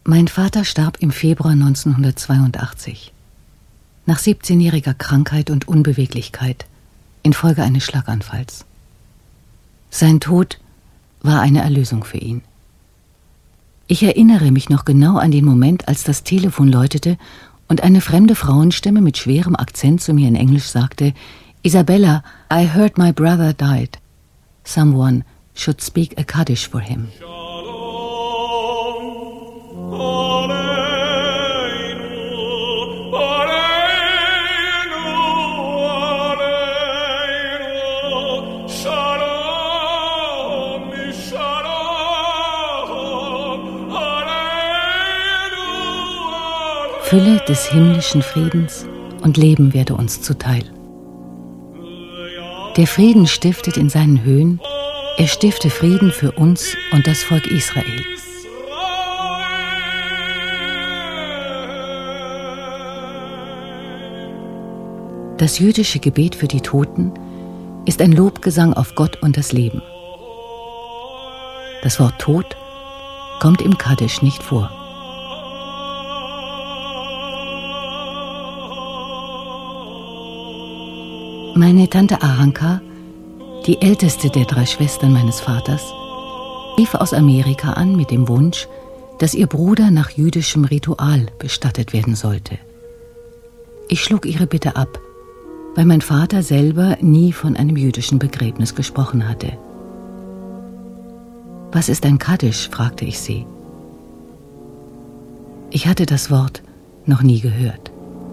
Mein Vater starb im Februar 1982. Nach 17-jähriger Krankheit und Unbeweglichkeit infolge eines Schlaganfalls. Sein Tod war eine Erlösung für ihn. Ich erinnere mich noch genau an den Moment, als das Telefon läutete und eine fremde Frauenstimme mit schwerem Akzent zu mir in Englisch sagte: Isabella, I heard my brother died. Someone should speak a Kaddish for him. Fülle des himmlischen Friedens und Leben werde uns zuteil. Der Frieden stiftet in seinen Höhen, er stifte Frieden für uns und das Volk Israel. Das jüdische Gebet für die Toten ist ein Lobgesang auf Gott und das Leben. Das Wort Tod kommt im Kaddisch nicht vor. Meine Tante Aranka, die älteste der 3 Schwestern meines Vaters, rief aus Amerika an mit dem Wunsch, dass ihr Bruder nach jüdischem Ritual bestattet werden sollte. Ich schlug ihre Bitte ab, weil mein Vater selber nie von einem jüdischen Begräbnis gesprochen hatte. »Was ist ein Kaddisch?« fragte ich sie. Ich hatte das Wort noch nie gehört.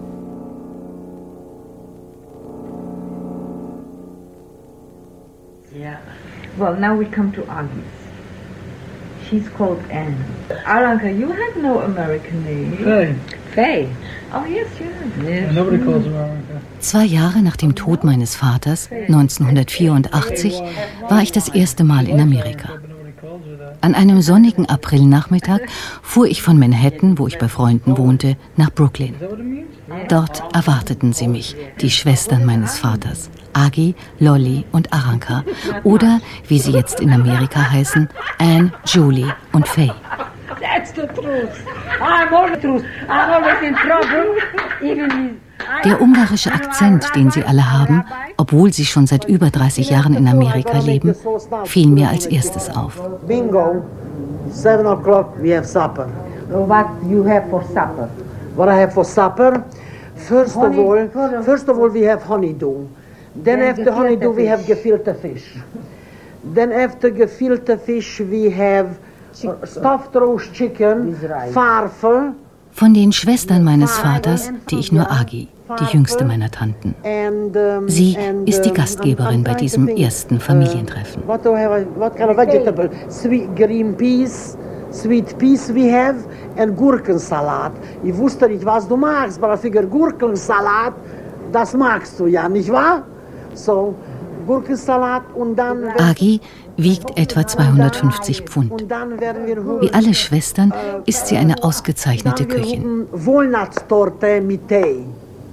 Yeah. Well, now we come to Agnes. She's called Anne. Aranka, you had no American name. Faye. Faye. Oh, yes, you had. Yes. Nobody calls her Aranka. 2 Jahre nach dem Tod meines Vaters, 1984, war ich das erste Mal in Amerika. An einem sonnigen Aprilnachmittag fuhr ich von Manhattan, wo ich bei Freunden wohnte, nach Brooklyn. Dort erwarteten sie mich, die Schwestern meines Vaters, Agi, Lolly und Aranka, oder, wie sie jetzt in Amerika heißen, Anne, Julie und Faye. That's the truth. I'm always truth. I'm always in trouble. Even Der ungarische Akzent, den sie alle haben, obwohl sie schon seit über 30 Jahren in Amerika leben, fiel mir als erstes auf. Bingo, 7 o'clock we have supper. what you have for supper? What I have for supper? First of all we have honeydew. Then after honeydew we have gefilte fish. Then after gefilte fish we have stuffed roast chicken, farfel. Von den Schwestern meines Vaters, die ich nur Agi, die jüngste meiner Tanten. Sie ist die Gastgeberin bei diesem ersten Familientreffen. What kind of vegetable? Sweet green peas, sweet peas we have, and Gurkensalat. Ich wusste nicht, was du magst, aber für Gurkensalat, das magst du ja, nicht wahr? So, Gurkensalat und dann... Agi wiegt etwa 250 Pfund. Wie alle Schwestern ist sie eine ausgezeichnete Köchin. Walnutstorte mit Tee.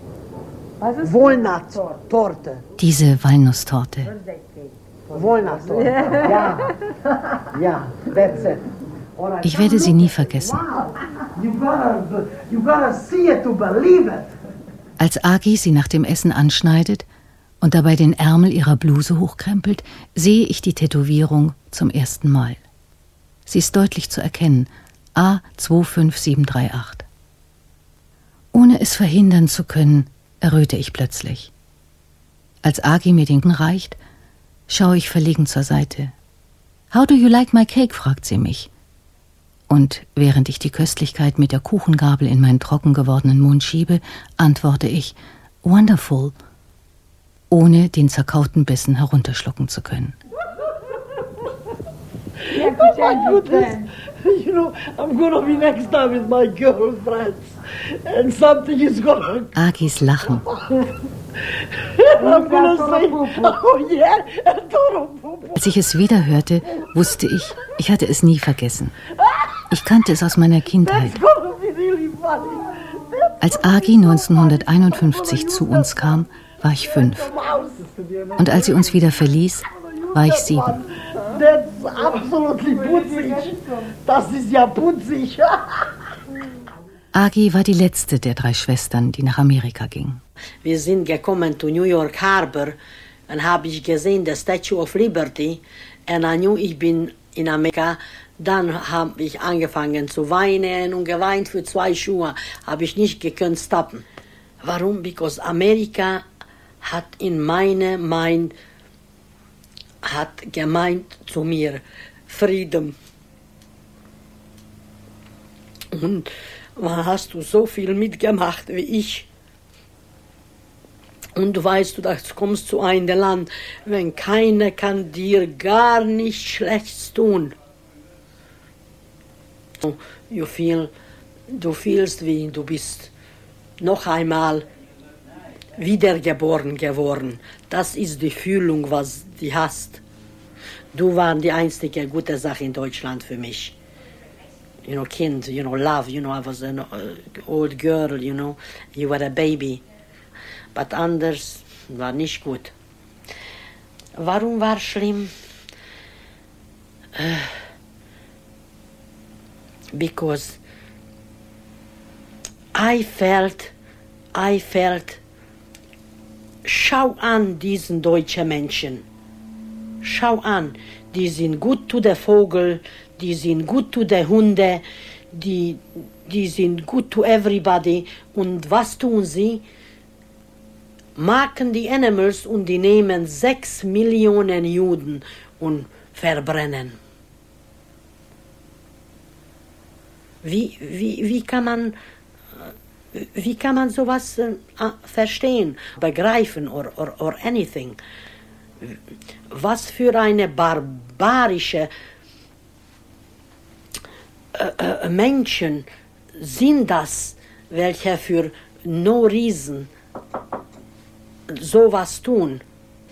Walnutstorte. Diese Walnusstorte. Walnutstorte, ja. Ja, that's it. Ich werde sie nie vergessen. You gotta see it to believe it. Als Agi sie nach dem Essen anschneidet und dabei den Ärmel ihrer Bluse hochkrempelt, sehe ich die Tätowierung zum ersten Mal. Sie ist deutlich zu erkennen, A25738. Ohne es verhindern zu können, erröte ich plötzlich. Als Agi mir den reicht, schaue ich verlegen zur Seite. »How do you like my cake?« fragt sie mich. Und während ich die Köstlichkeit mit der Kuchengabel in meinen trocken gewordenen Mund schiebe, antworte ich, »Wonderful«, ohne den zerkauten Bissen herunterschlucken zu können. You know, I'm gonna be next time with my girlfriends, and something is gonna... Agis Lachen. I'm gonna say, oh yeah, Als ich es wieder hörte, wusste ich, ich hatte es nie vergessen. Ich kannte es aus meiner Kindheit. that's gonna be really funny. Als Agi 1951 zu uns kam, war ich 5. Und als sie uns wieder verließ, war ich 7. That's absolutely putzig. Das ist ja putzig. Agi war die letzte der 3 Schwestern, die nach Amerika ging. Wir sind gekommen zu New York Harbor und habe ich gesehen, das Statue of Liberty. Und I knew, ich bin in Amerika. Dann habe ich angefangen zu weinen und geweint für 2 Schuhe. Habe ich nicht gekonnt stoppen. Warum? Because Amerika hat in meine Mind hat gemeint zu mir Frieden. Und wann hast du so viel mitgemacht wie ich? Und du weißt, du kommst zu einem Land, wenn keiner kann dir gar nichts Schlechtes tun. Du fühlst, wie du bist noch einmal wiedergeboren geworden. Das ist die Fühlung, was du hast. Du warst die einzige gute Sache in Deutschland für mich. You know, Kind, you know, love, you know, I was an old girl, you know, you were a baby. But anders war nicht gut. Warum war schlimm? Because I felt, schau an diesen deutschen Menschen. Schau an, die sind gut zu der Vogel, die sind gut zu der Hunde, die sind gut to everybody. Und was tun sie? Machen die Animals und die nehmen 6 Millionen Juden und verbrennen. Wie kann man sowas verstehen, begreifen or anything? Was für eine barbarische Menschen sind das, welche für no reason sowas tun?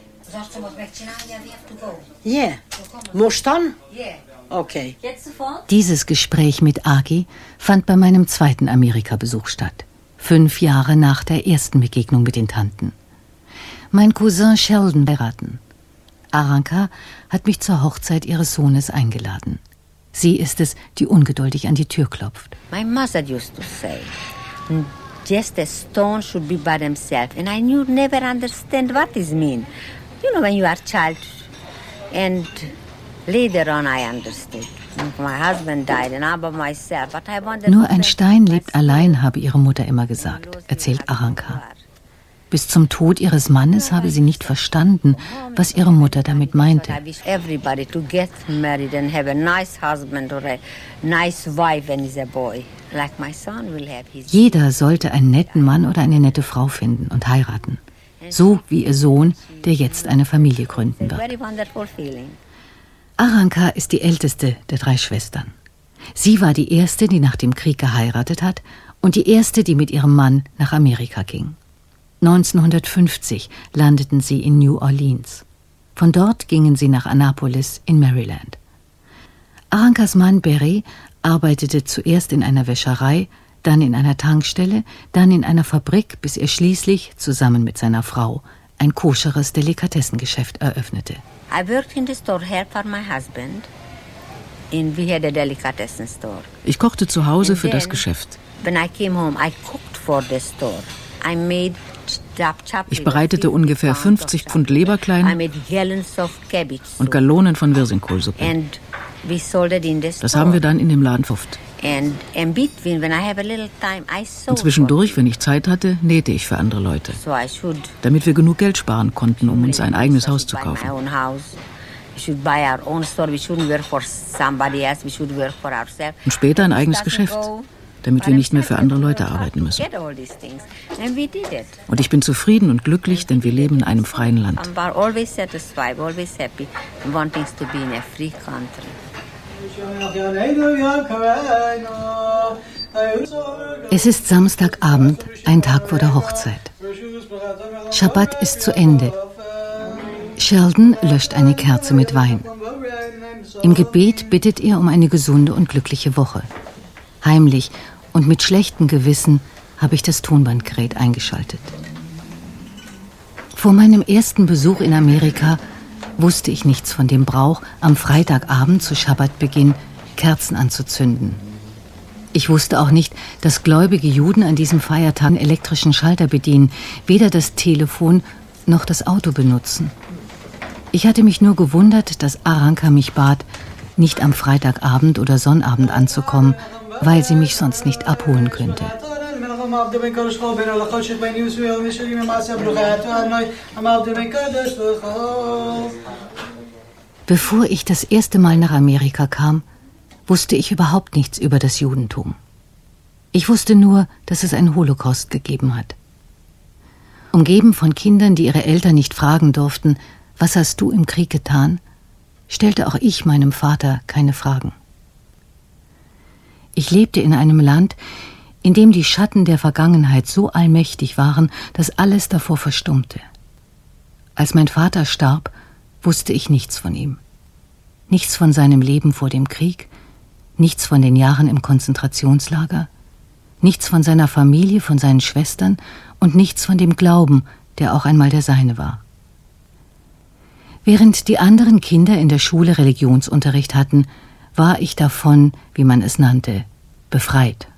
Yeah. Musst dann? Yeah. Okay. Jetzt sofort? Dieses Gespräch mit Agi fand bei meinem 2. Amerika-Besuch statt. 5 Jahre nach der ersten Begegnung mit den Tanten. Mein Cousin Sheldon heiraten. Aranka hat mich zur Hochzeit ihres Sohnes eingeladen. Sie ist es, die ungeduldig an die Tür klopft. My mother used to say, just a stone should be by themselves. And I knew never understand what this mean. You know, when you are a child. And later on I understood. My husband died and I'm by myself. But I wanted Nur ein Stein lebt allein, habe ihre Mutter immer gesagt, erzählt Aranka. Bis zum Tod ihres Mannes habe sie nicht verstanden, was ihre Mutter damit meinte. Everybody to get married and have a nice husband or a nice wife when he's a boy. Like my son will have his. Jeder sollte einen netten Mann oder eine nette Frau finden und heiraten. So wie ihr Sohn, der jetzt eine Familie gründen wird. Aranka ist die älteste der 3 Schwestern. Sie war die erste, die nach dem Krieg geheiratet hat und die erste, die mit ihrem Mann nach Amerika ging. 1950 landeten sie in New Orleans. Von dort gingen sie nach Annapolis in Maryland. Arankas Mann Barry arbeitete zuerst in einer Wäscherei, dann in einer Tankstelle, dann in einer Fabrik, bis er schließlich, zusammen mit seiner Frau, ein koscheres Delikatessengeschäft eröffnete. I worked in the store here for my husband. We had a delicatessen store. Ich kochte zu Hause für das Geschäft. When I came home, I cooked for the store. I made Ich bereitete ungefähr 50 Pfund Leberklein und Gallonen von Wirsingkohlsuppe. Das haben wir dann in dem Laden verkauft. Und zwischendurch, wenn ich Zeit hatte, nähte ich für andere Leute, damit wir genug Geld sparen konnten, um uns ein eigenes Haus zu kaufen. Und später ein eigenes Geschäft, damit wir nicht mehr für andere Leute arbeiten müssen. Und ich bin zufrieden und glücklich, denn wir leben in einem freien Land. Es ist Samstagabend, ein Tag vor der Hochzeit. Schabbat ist zu Ende. Sheldon löscht eine Kerze mit Wein. Im Gebet bittet er um eine gesunde und glückliche Woche. Heimlich und mit schlechtem Gewissen habe ich das Tonbandgerät eingeschaltet. Vor meinem ersten Besuch in Amerika wusste ich nichts von dem Brauch, am Freitagabend zu Schabbatbeginn Kerzen anzuzünden. Ich wusste auch nicht, dass gläubige Juden an diesem Feiertag einen elektrischen Schalter bedienen, weder das Telefon noch das Auto benutzen. Ich hatte mich nur gewundert, dass Aranka mich bat, nicht am Freitagabend oder Sonnabend anzukommen, weil sie mich sonst nicht abholen könnte. Bevor ich das erste Mal nach Amerika kam, wusste ich überhaupt nichts über das Judentum. Ich wusste nur, dass es einen Holocaust gegeben hat. Umgeben von Kindern, die ihre Eltern nicht fragen durften, was hast du im Krieg getan, stellte auch ich meinem Vater keine Fragen. Ich lebte in einem Land, in dem die Schatten der Vergangenheit so allmächtig waren, dass alles davor verstummte. Als mein Vater starb, wusste ich nichts von ihm. Nichts von seinem Leben vor dem Krieg, nichts von den Jahren im Konzentrationslager, nichts von seiner Familie, von seinen Schwestern und nichts von dem Glauben, der auch einmal der seine war. Während die anderen Kinder in der Schule Religionsunterricht hatten, war ich davon, wie man es nannte, befreit.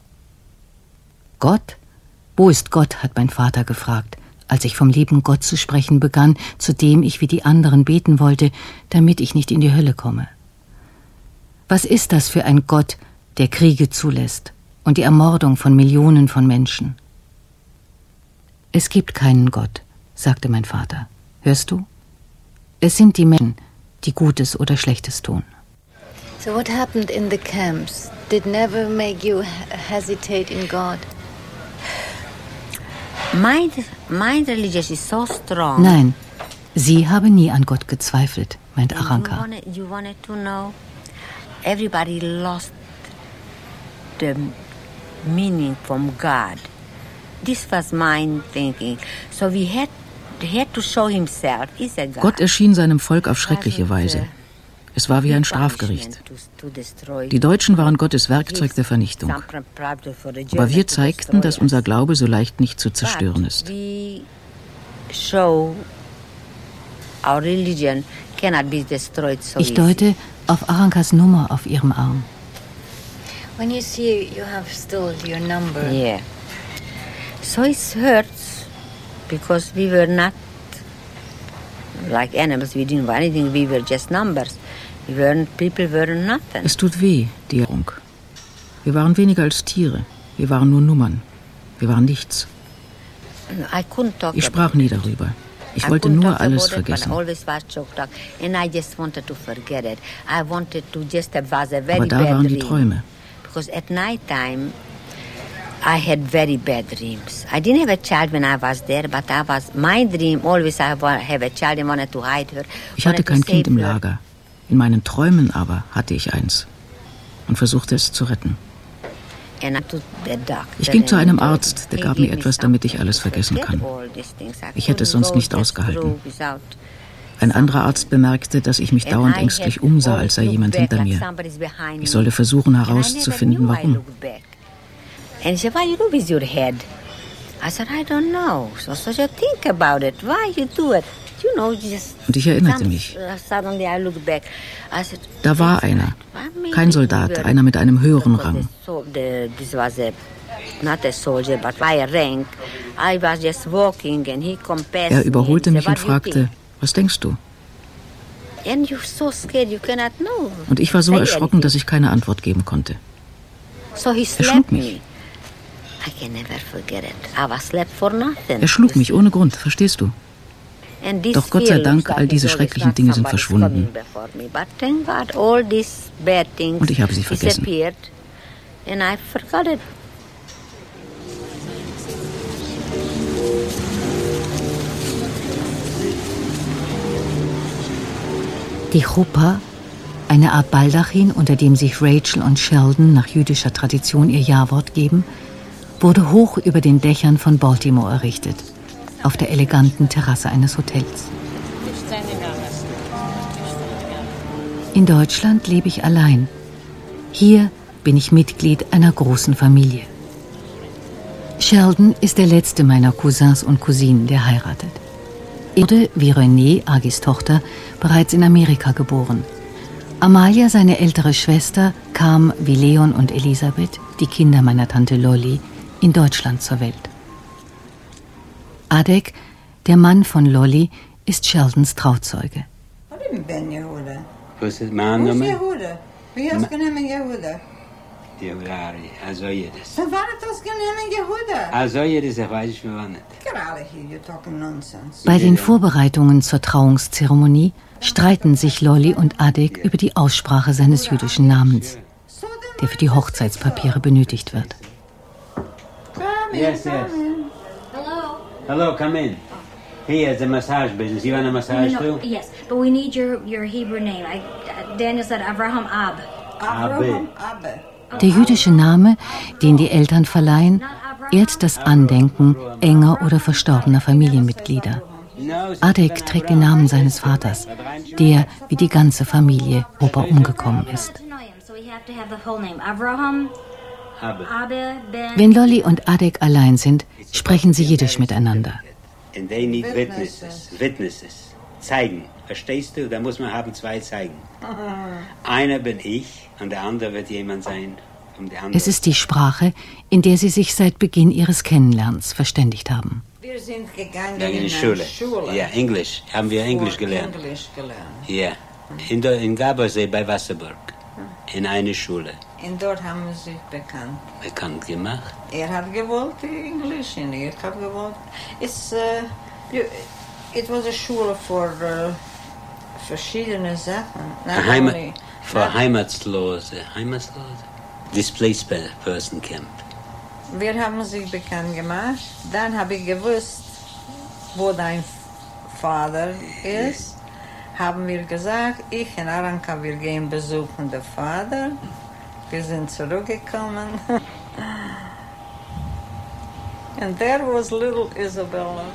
Gott? Wo ist Gott? Hat mein Vater gefragt, als ich vom lieben Gott zu sprechen begann, zu dem ich wie die anderen beten wollte, damit ich nicht in die Hölle komme. Was ist das für ein Gott, der Kriege zulässt und die Ermordung von Millionen von Menschen? Es gibt keinen Gott, sagte mein Vater. Hörst du? Es sind die Menschen, die Gutes oder Schlechtes tun. So what happened in the camps did never make you hesitate in God? My religion is so strong. Nein, sie habe nie an Gott gezweifelt, meint Aranka. You wanted to know? Everybody lost the meaning from God. This was my thinking. So we had to show himself. He's a God. Gott erschien seinem Volk auf schreckliche Weise. Es war wie ein Strafgericht. Die Deutschen waren Gottes Werkzeug der Vernichtung. Aber wir zeigten, dass unser Glaube so leicht nicht zu zerstören ist. Ich deute auf Arankas Nummer auf ihrem Arm. When you see you have still your number. Yeah. So it hurts because we were not like animals. We didn't want anything. We were just numbers. People were nothing. Es tut weh, die Erinnerung. Wir waren weniger als Tiere. Wir waren nur Nummern. Wir waren nichts. Ich sprach nie darüber. Ich wollte nur alles vergessen. Aber da waren die Träume. Because at night time I had very bad dreams. I didn't have a child when I was there, but my dream always I have a child and wanted to hide her. Ich hatte kein Kind im Lager. In meinen Träumen aber hatte ich eins und versuchte es zu retten. Ich ging zu einem Arzt, der gab mir etwas, damit ich alles vergessen kann. Ich hätte es sonst nicht ausgehalten. Ein anderer Arzt bemerkte, dass ich mich dauernd ängstlich umsah, als sei jemand hinter mir. Ich sollte versuchen herauszufinden, warum. And he said, why you do with your head? I said, I don't know. So you think about it. Why you do it? You know, just. Und ich erinnerte mich. Suddenly I look back. I said, da war einer. Kein Soldat, einer mit einem höheren Rang. This was not a soldier, but by a rank. I was just walking and he compassed me. Er überholte mich und fragte, was denkst du? And you're so scared you cannot know. Und ich war so erschrocken, dass ich keine Antwort geben konnte. So he schlug mich. I can never forget it. I was slapped for nothing. Er schlug mich ohne Grund, verstehst du? Doch Gott sei Dank, all diese schrecklichen Dinge sind verschwunden. Und ich habe sie vergessen. Die Chuppah, eine Art Baldachin, unter dem sich Rachel und Sheldon nach jüdischer Tradition ihr Ja-Wort geben, wurde hoch über den Dächern von Baltimore errichtet, auf der eleganten Terrasse eines Hotels. In Deutschland lebe ich allein. Hier bin ich Mitglied einer großen Familie. Sheldon ist der letzte meiner Cousins und Cousinen, der heiratet. Er wurde, wie Renée, Agis Tochter, bereits in Amerika geboren. Amalia, seine ältere Schwester, kam, wie Leon und Elisabeth, die Kinder meiner Tante Lolly, in Deutschland zur Welt. Adek, der Mann von Lolly, ist Sheldons Trauzeuge. Bei den Vorbereitungen zur Trauungszeremonie streiten sich Lolly und Adek über die Aussprache seines jüdischen Namens, der für die Hochzeitspapiere benötigt wird. Yes, yes. Hello. Hello, come in. Here, the massage business. You want a massage too? Yes, but we need your Hebrew name. Daniel said Avraham Ab. Abe. Der jüdische Name, den die Eltern verleihen, ehrt das Andenken enger oder verstorbener Familienmitglieder. Adek trägt den Namen seines Vaters, der, wie die ganze Familie, Opa umgekommen ist. Wenn Lolly und Adek allein sind, sprechen sie Jiddisch miteinander. And they need witnesses. Zeigen. Verstehst du? Da muss man haben 2 Zeigen. Einer bin ich und der andere wird jemand sein. Es ist die Sprache, in der sie sich seit Beginn ihres Kennenlernens verständigt haben. Wir sind gegangen in die Schule. Ja, Englisch. Haben wir Englisch gelernt. Ja. In Gabersee bei Wasserburg. In eine Schule. Und dort haben wir sich bekannt. Bekannt gemacht? Hat gewollt Englisch und ich habe gewollt. It was a Schule für verschiedene Sachen. Für Heimatslose. Displaced Person Camp. Wir haben sich bekannt gemacht. Dann habe ich gewusst, wo dein Vater ist. Haben wir gesagt, ich und Aranka, wir gehen besuchen den Vater. Wir sind zurückgekommen. And there was little Isabella.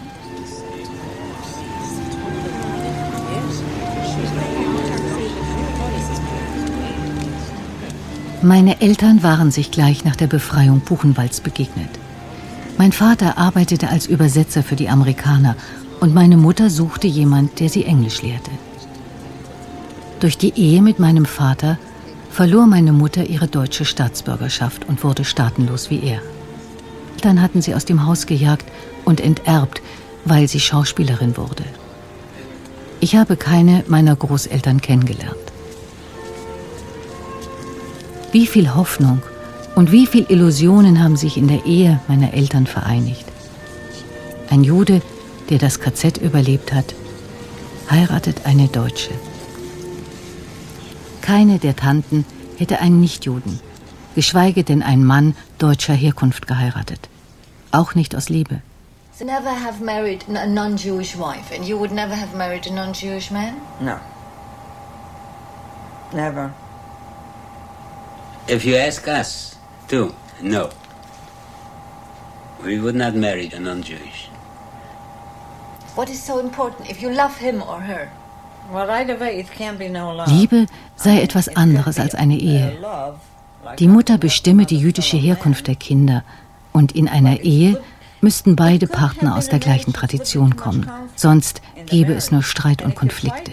Meine Eltern waren sich gleich nach der Befreiung Buchenwalds begegnet. Mein Vater arbeitete als Übersetzer für die Amerikaner und meine Mutter suchte jemand, der sie Englisch lehrte. Durch die Ehe mit meinem Vater verlor meine Mutter ihre deutsche Staatsbürgerschaft und wurde staatenlos wie er. Dann hatten sie aus dem Haus gejagt und enterbt, weil sie Schauspielerin wurde. Ich habe keine meiner Großeltern kennengelernt. Wie viel Hoffnung und wie viel Illusionen haben sich in der Ehe meiner Eltern vereinigt. Ein Jude, der das KZ überlebt hat, heiratet eine Deutsche. Keine der Tanten hätte einen Nichtjuden, geschweige denn einen Mann deutscher Herkunft geheiratet. Auch nicht aus Liebe. So never have married a non-Jewish wife, and you would never have married a non-Jewish man? No. Never. If you ask us, too, no. We would not marry a non-Jewish. What is so important if you love him or her? Well, right away, it can't be no love. Liebe sei etwas anderes als eine Ehe. Die Mutter bestimme die jüdische Herkunft der Kinder und in einer Ehe müssten beide Partner aus der gleichen Tradition kommen, sonst gäbe es nur Streit und Konflikte.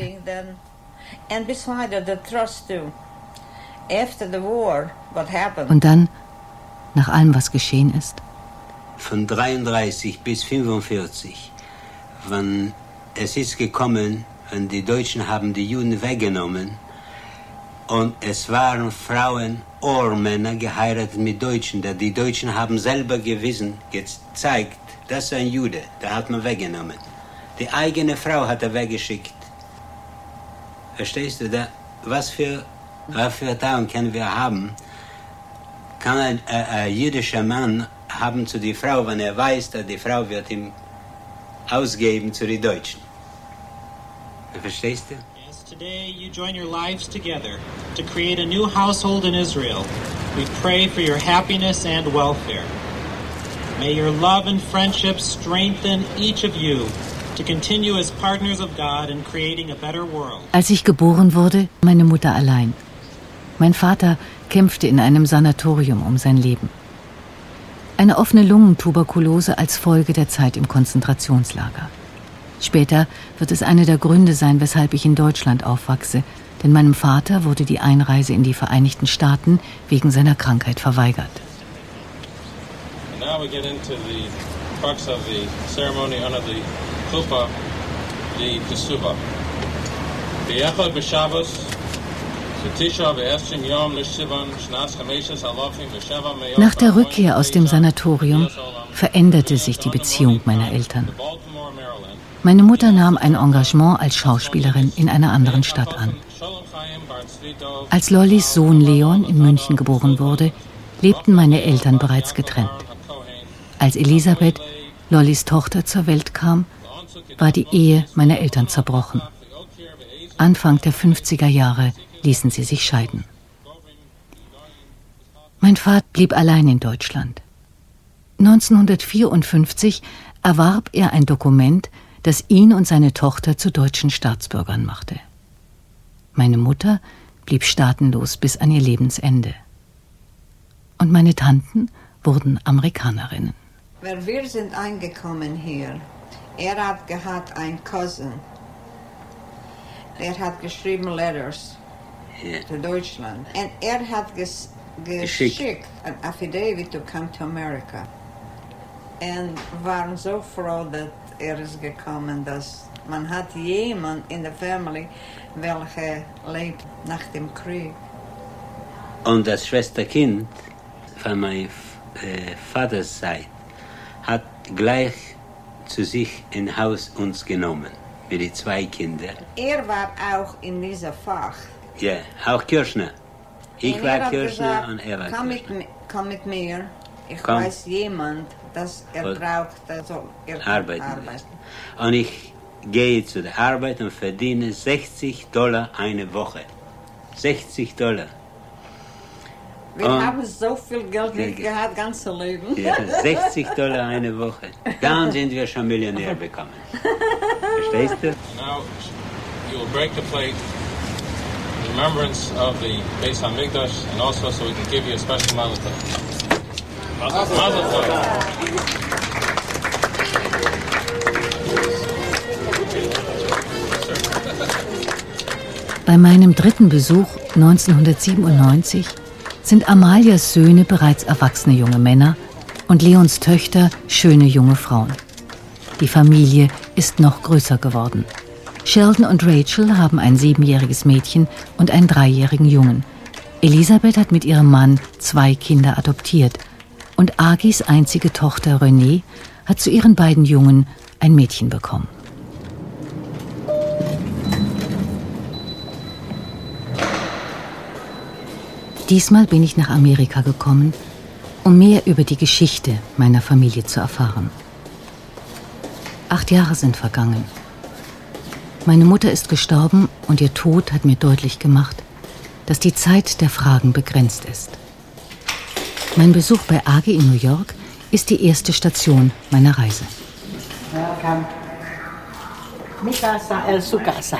Und dann, nach allem, was geschehen ist? Von 33 bis 45, wann es ist gekommen, und die Deutschen haben die Juden weggenommen und es waren Frauen oder Männer geheiratet mit Deutschen. Die Deutschen haben selber gezeigt, das ist ein Jude, da hat man weggenommen. Die eigene Frau hat er weggeschickt. Verstehst du, was für Erfahrung können wir haben? Kann ein jüdischer Mann haben zu der Frau, wenn er weiß, dass die Frau wird ihm ausgeben zu den Deutschen? Verstehst du? Yes, today you join your lives together to create a new household in Israel. We pray for your happiness and welfare. May your love and friendship strengthen each of you to continue as partners of God in creating a better world. Als ich geboren wurde, meine Mutter allein. Mein Vater kämpfte in einem Sanatorium um sein Leben. Eine offene Lungentuberkulose als Folge der Zeit im Konzentrationslager. Später wird es einer der Gründe sein, weshalb ich in Deutschland aufwachse, denn meinem Vater wurde die Einreise in die Vereinigten Staaten wegen seiner Krankheit verweigert. Now we get into the crux of the ceremony under the chuppah, the Kesubah. B'echad b'Shabbos, Tisha v'Esrim Yom l'Shivan, Shnas Chameshes Halachim v'Sheva Meyot. Nach der Rückkehr aus dem Sanatorium veränderte sich die Beziehung meiner Eltern. Meine Mutter nahm ein Engagement als Schauspielerin in einer anderen Stadt an. Als Lollys Sohn Leon in München geboren wurde, lebten meine Eltern bereits getrennt. Als Elisabeth, Lollys Tochter, zur Welt kam, war die Ehe meiner Eltern zerbrochen. Anfang der 50er Jahre ließen sie sich scheiden. Mein Vater blieb allein in Deutschland. 1954 erwarb er ein Dokument, das ihn und seine Tochter zu deutschen Staatsbürgern machte. Meine Mutter blieb staatenlos bis an ihr Lebensende. Und meine Tanten wurden Amerikanerinnen. Wir sind eingekommen hier. Hat gehabt einen Cousin. Der hat geschrieben Letters zu Deutschland. Und hat geschickt ein Affidavit to come to America. Und waren so froh, dass ist gekommen, dass man hat jemand in der Family, welcher lebt nach dem Krieg. Und das Schwesterkind von meinem Vaters Seite hat gleich zu sich in Haus uns genommen, mit den 2 Kindern. Er war auch in diesem Fach. Ja, auch Kirchner. Ich war Kirchner und er war Kirchner. Komm mit mir, ich weiß jemand, dass braucht, also arbeiten. Und ich gehe zu der Arbeit und verdiene $60 eine Woche. $60. Wir haben so viel Geld nicht gehabt, ganze Leben. Ja, $60 eine Woche. Dann sind wir schon Millionär bekommen. Verstehst du? Now you will break the plate in remembrance of the Beis Hamikdash and also so we can give you a special Mazel Tov. Mazel Tov. Bei meinem 3. Besuch 1997 sind Amalias Söhne bereits erwachsene junge Männer und Leons Töchter schöne junge Frauen. Die Familie ist noch größer geworden. Sheldon und Rachel haben ein 7-jähriges Mädchen und einen 3-jährigen Jungen. Elisabeth hat mit ihrem Mann 2 Kinder adoptiert und Agis einzige Tochter Renée hat zu ihren beiden Jungen ein Mädchen bekommen. Diesmal bin ich nach Amerika gekommen, um mehr über die Geschichte meiner Familie zu erfahren. 8 Jahre sind vergangen. Meine Mutter ist gestorben und ihr Tod hat mir deutlich gemacht, dass die Zeit der Fragen begrenzt ist. Mein Besuch bei Agi in New York ist die erste Station meiner Reise. Welcome. Mi casa è su casa.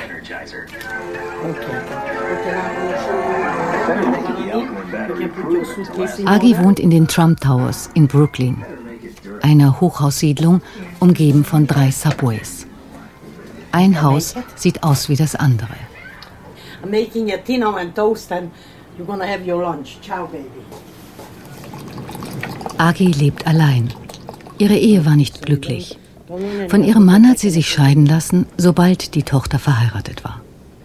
Agi wohnt in den Trump Towers in Brooklyn, einer Hochhaussiedlung umgeben von 3 Subways. Ein Haus sieht aus wie das andere. I'm making a tea and toast and you're gonna have your lunch. Ciao, baby. Agi lebt allein. Ihre Ehe war nicht glücklich. Von ihrem Mann hat sie sich scheiden lassen, sobald die Tochter verheiratet war.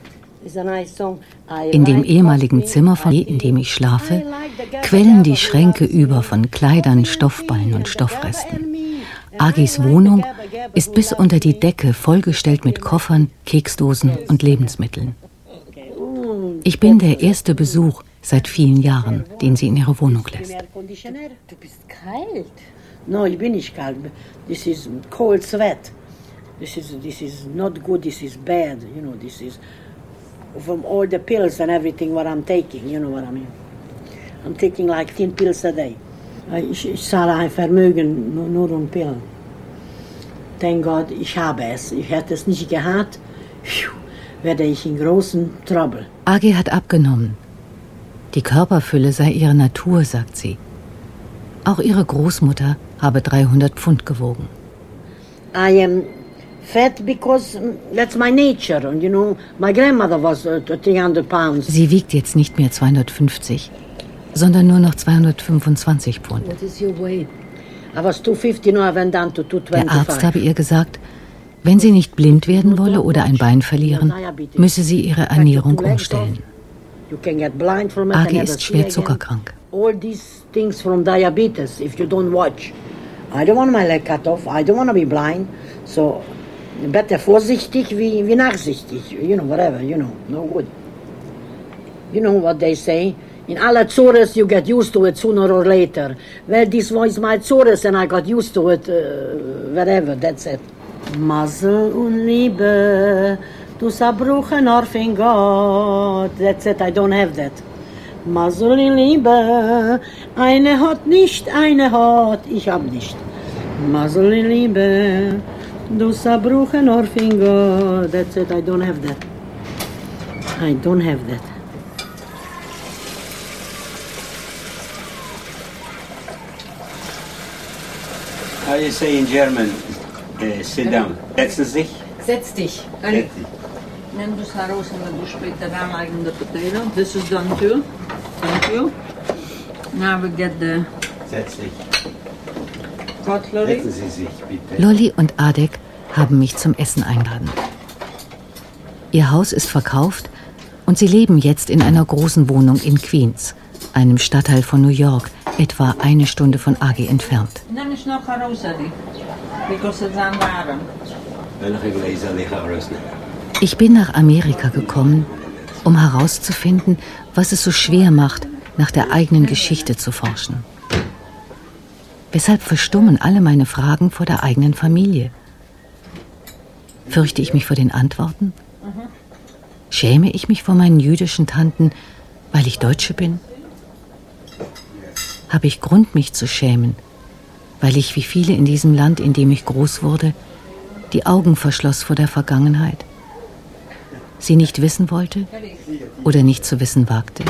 In dem ehemaligen Zimmer, in dem ich schlafe, quellen die Schränke über von Kleidern, Stoffballen und Stoffresten. Agis Wohnung ist bis unter die Decke vollgestellt mit Koffern, Keksdosen und Lebensmitteln. Ich bin der erste Besuch seit vielen Jahren, den sie in ihre Wohnung lässt. Du bist kalt. No, ich bin nicht kalt. This is cold sweat. This is not good. This is bad. You know, this is from all the pills and everything what I'm taking. You know what I mean? I'm taking like 10 pills a day. Ich zahle ein Vermögen nur um Pillen. Thank God, ich habe es. Ich hätte es nicht gehabt, werde ich in großen Trouble. Agi hat abgenommen. Die Körperfülle sei ihre Natur, sagt sie. Auch ihre Großmutter habe 300 Pfund gewogen. I am fat because that's my nature. And, you know, my grandmother was 300 pounds. Sie wiegt jetzt nicht mehr 250, sondern nur noch 225 Pfund. What is your weight? I was 250, now I went down to 225. Der Arzt habe ihr gesagt, wenn sie nicht blind werden wolle oder ein Bein verlieren, müsse sie ihre Ernährung umstellen. Agi ist schwer zuckerkrank. All these things from diabetes, if you don't watch. I don't want my leg cut off, I don't want to be blind. So, better vorsichtig wie nachsichtig. You know, whatever, you know, no good. You know what they say? In alle Zores, you get used to it sooner or later. Well, this was my Zores and I got used to it, whatever, that's it. Mazel und Liebe, du zerbrochen Orf in Gott. That's it, I don't have that. Mazel und Liebe, eine hat nicht, eine hat, ich hab nicht. Mazel und Liebe, du zerbrochen Orf in Gott. That's it, I don't have that. I don't have that. How you say in German? Sit down. Setzen sich. Setz dich. Nimm das heraus und du später anlegen the potato. This is done too. Thank you. Now we get the Setz dich. cutlery. Setzen Sie sich, bitte. Lolli und Adek haben mich zum Essen eingeladen. Ihr Haus ist verkauft und sie leben jetzt in einer großen Wohnung in Queens, einem Stadtteil von New York, etwa eine Stunde von Agi entfernt. Nimm ich noch heraus, Adi. Because it's on warm. Ich bin nach Amerika gekommen, um herauszufinden, was es so schwer macht, nach der eigenen Geschichte zu forschen. Weshalb verstummen alle meine Fragen vor der eigenen Familie? Fürchte ich mich vor den Antworten? Schäme ich mich vor meinen jüdischen Tanten, weil ich Deutsche bin? Habe ich Grund, mich zu schämen, weil ich, wie viele in diesem Land, in dem ich groß wurde, die Augen verschloss vor der Vergangenheit, sie nicht wissen wollte oder nicht zu wissen wagte?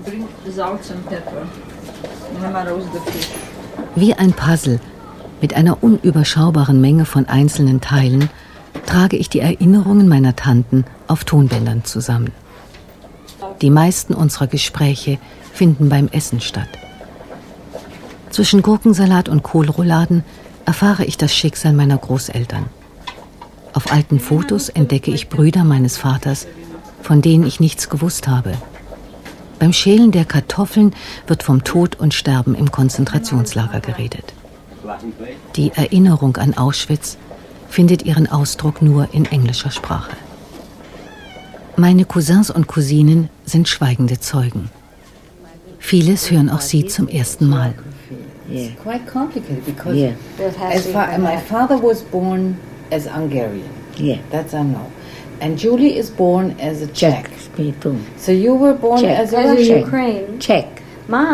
Wie ein Puzzle mit einer unüberschaubaren Menge von einzelnen Teilen trage ich die Erinnerungen meiner Tanten auf Tonbändern zusammen. Die meisten unserer Gespräche finden beim Essen statt. Zwischen Gurkensalat und Kohlrouladen erfahre ich das Schicksal meiner Großeltern. Auf alten Fotos entdecke ich Brüder meines Vaters, von denen ich nichts gewusst habe. Beim Schälen der Kartoffeln wird vom Tod und Sterben im Konzentrationslager geredet. Die Erinnerung an Auschwitz findet ihren Ausdruck nur in englischer Sprache. Meine Cousins und Cousinen sind schweigende Zeugen. Vieles hören auch sie zum ersten Mal. It's quite complicated because my father was born as Hungarian. Yeah. That's I know. And Julie is born as a Czech. Me too. So you were born as a Russian. Ukraine. Czech. Mom.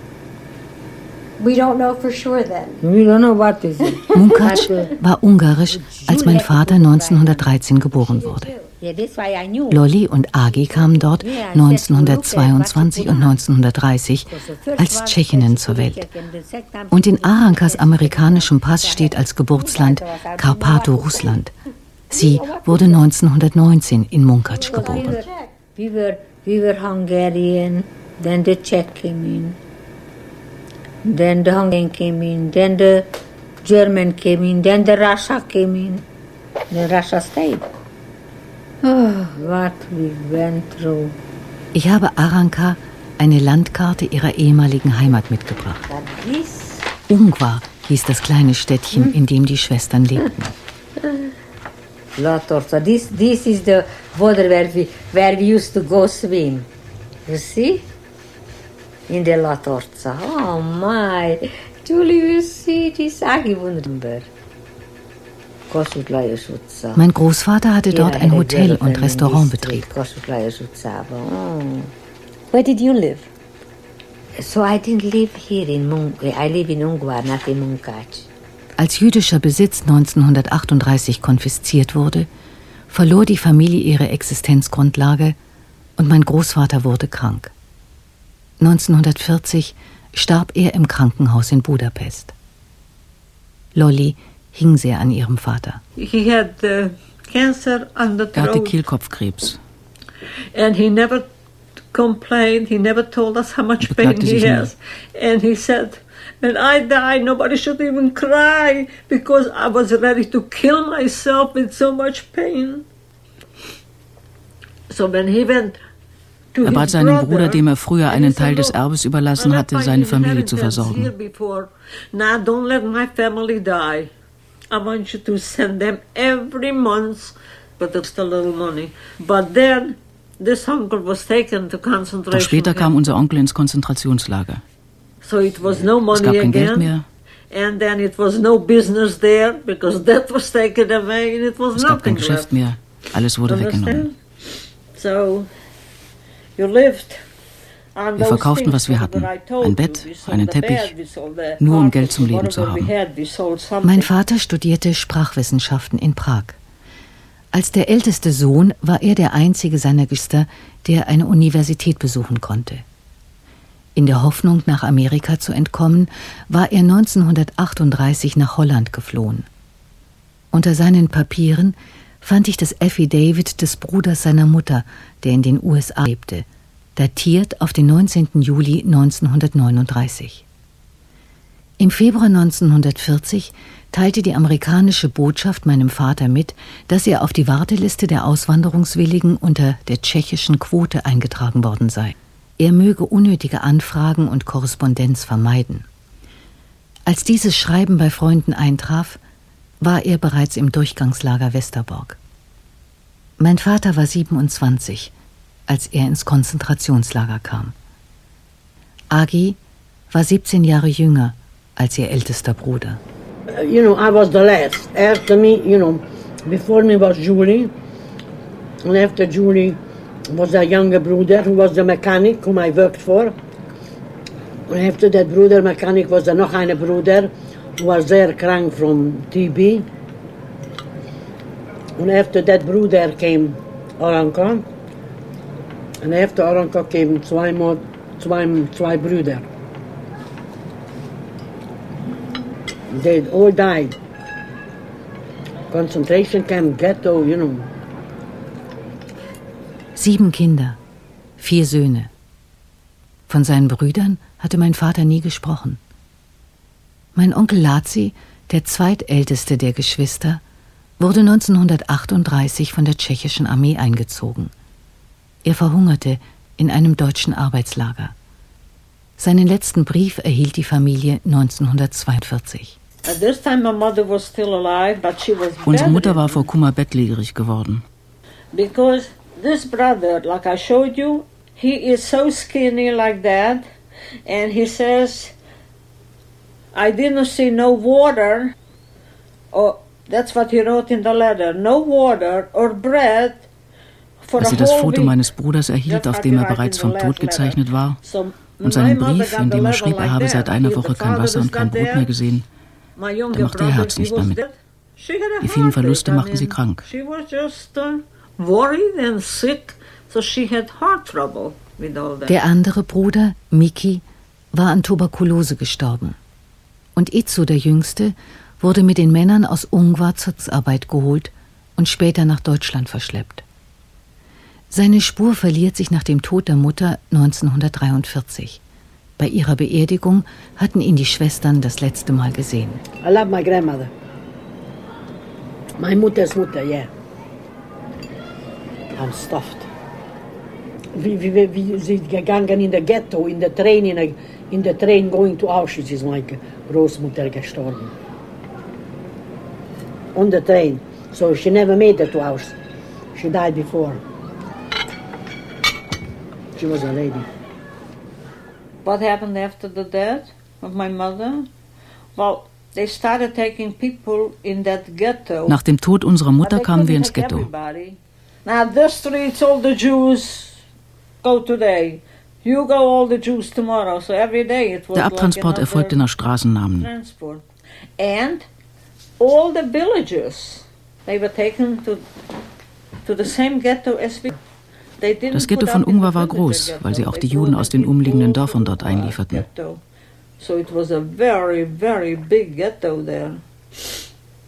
We don't know for sure then. We don't know what is it. Munkac war ungarisch, als mein Vater 1913 geboren wurde. Lolli und Agi kamen dort 1922 und 1930 als Tschechinnen zur Welt. Und in Arankas amerikanischem Pass steht als Geburtsland Karpato-Russland. Sie wurde 1919 in Munkac geboren. We were Hungarian, then the Czech came in, then the Hungarian came in, then the German came in, then the Russia came in, the Russia stayed. Oh, what we went through. Ich habe Aranka eine Landkarte ihrer ehemaligen Heimat mitgebracht. Ungvar hieß das kleine Städtchen, in dem die Schwestern lebten. Latorza. This is the water where we used to go swim. You see? In the Latorza. Oh my. Julie, you see this Agibundenberg. Mein Großvater hatte dort ein Hotel- und Restaurantbetrieb. Where did you live? So I didn't live here in I live in Ungvar, not in Munkac. Als jüdischer Besitz 1938 konfisziert wurde, verlor die Familie ihre Existenzgrundlage und mein Großvater wurde krank. 1940 starb er im Krankenhaus in Budapest. Lolli, hing sehr an ihrem Vater. Er hatte Kehlkopfkrebs. And he never complained. He never told us how much pain he has. And he said, when I die, nobody should even cry because I was ready to kill myself with so much pain. So when he went to er bat seinen Bruder, dem er früher einen Teil des Erbes überlassen hatte, seine Familie zu versorgen. Now don't let my family die. I want you to send them every month, but it's a little money. But then this uncle was taken to concentration. Doch später kam unser Onkel ins Konzentrationslager. So it was no money es gab kein again. Geld mehr. And then it was no business there because that was taken away and it was es gab kein Geschäft mehr. Alles wurde weggenommen. So you lived. Wir verkauften, was wir hatten. Ein Bett, einen Teppich, nur um Geld zum Leben zu haben. Mein Vater studierte Sprachwissenschaften in Prag. Als der älteste Sohn war er der einzige seiner Geschwister, der eine Universität besuchen konnte. In der Hoffnung, nach Amerika zu entkommen, war er 1938 nach Holland geflohen. Unter seinen Papieren fand ich das Affidavit des Bruders seiner Mutter, der in den USA lebte, datiert auf den 19. Juli 1939. Im Februar 1940 teilte die amerikanische Botschaft meinem Vater mit, dass er auf die Warteliste der Auswanderungswilligen unter der tschechischen Quote eingetragen worden sei. Er möge unnötige Anfragen und Korrespondenz vermeiden. Als dieses Schreiben bei Freunden eintraf, war er bereits im Durchgangslager Westerbork. Mein Vater war 27, als er ins Konzentrationslager kam. Agi war 17 Jahre jünger als ihr ältester Bruder. I was the last. After me, before me was Julie, and after Julie was a younger brother who was the mechanic whom I worked for. And after that brother mechanic was there noch ein Bruder who was sehr krank from TB. And after that brother came Oranka. And after Oranka came zwei Brüder. They all died. Concentration camp, ghetto, 7 Kinder, 4 Söhne. Von seinen Brüdern hatte mein Vater nie gesprochen. Mein Onkel Laci, der zweitälteste der Geschwister, wurde 1938 von der tschechischen Armee eingezogen. Er verhungerte in einem deutschen Arbeitslager. Seinen letzten Brief erhielt die Familie 1942. Unsere Mutter war vor Kummer bettlägerig geworden. Because this brother, like I showed you, he is so skinny like that, and he says, I didn't see no water, or that's what he wrote in the letter, no water or bread. Als sie das Foto meines Bruders erhielt, auf dem er bereits vom Tod gezeichnet war, und seinen Brief, in dem er schrieb, er habe seit einer Woche kein Wasser und kein Brot mehr gesehen, da mochte ihr Herz nicht mehr mit. Die vielen Verluste machten sie krank. Der andere Bruder, Miki, war an Tuberkulose gestorben. Und Itzo, der Jüngste, wurde mit den Männern aus Ungvar zur Arbeit geholt und später nach Deutschland verschleppt. Seine Spur verliert sich nach dem Tod der Mutter 1943. Bei ihrer Beerdigung hatten ihn die Schwestern das letzte Mal gesehen. I love my grandmother. My mother's Mutter, yeah. I'm stuffed. Wie sie gegangen in der Ghetto, in der Train going to Auschwitz ist meine Großmutter gestorben. On the train. So she never made it to Auschwitz. She died before. She was a lady. What happened after the death of my mother? Well, they started taking people in that ghetto. Nach dem Tod unserer Mutter kamen wir ins Ghetto. Now the streets, all the Jews go today. You go, all the Jews tomorrow. So every day it was. Der Abtransport erfolgte nach Straßennamen. And all the villages, they were taken to the same ghetto as we. Das Ghetto von Ungvar war groß, weil sie auch die Juden aus den umliegenden Dörfern dort einlieferten.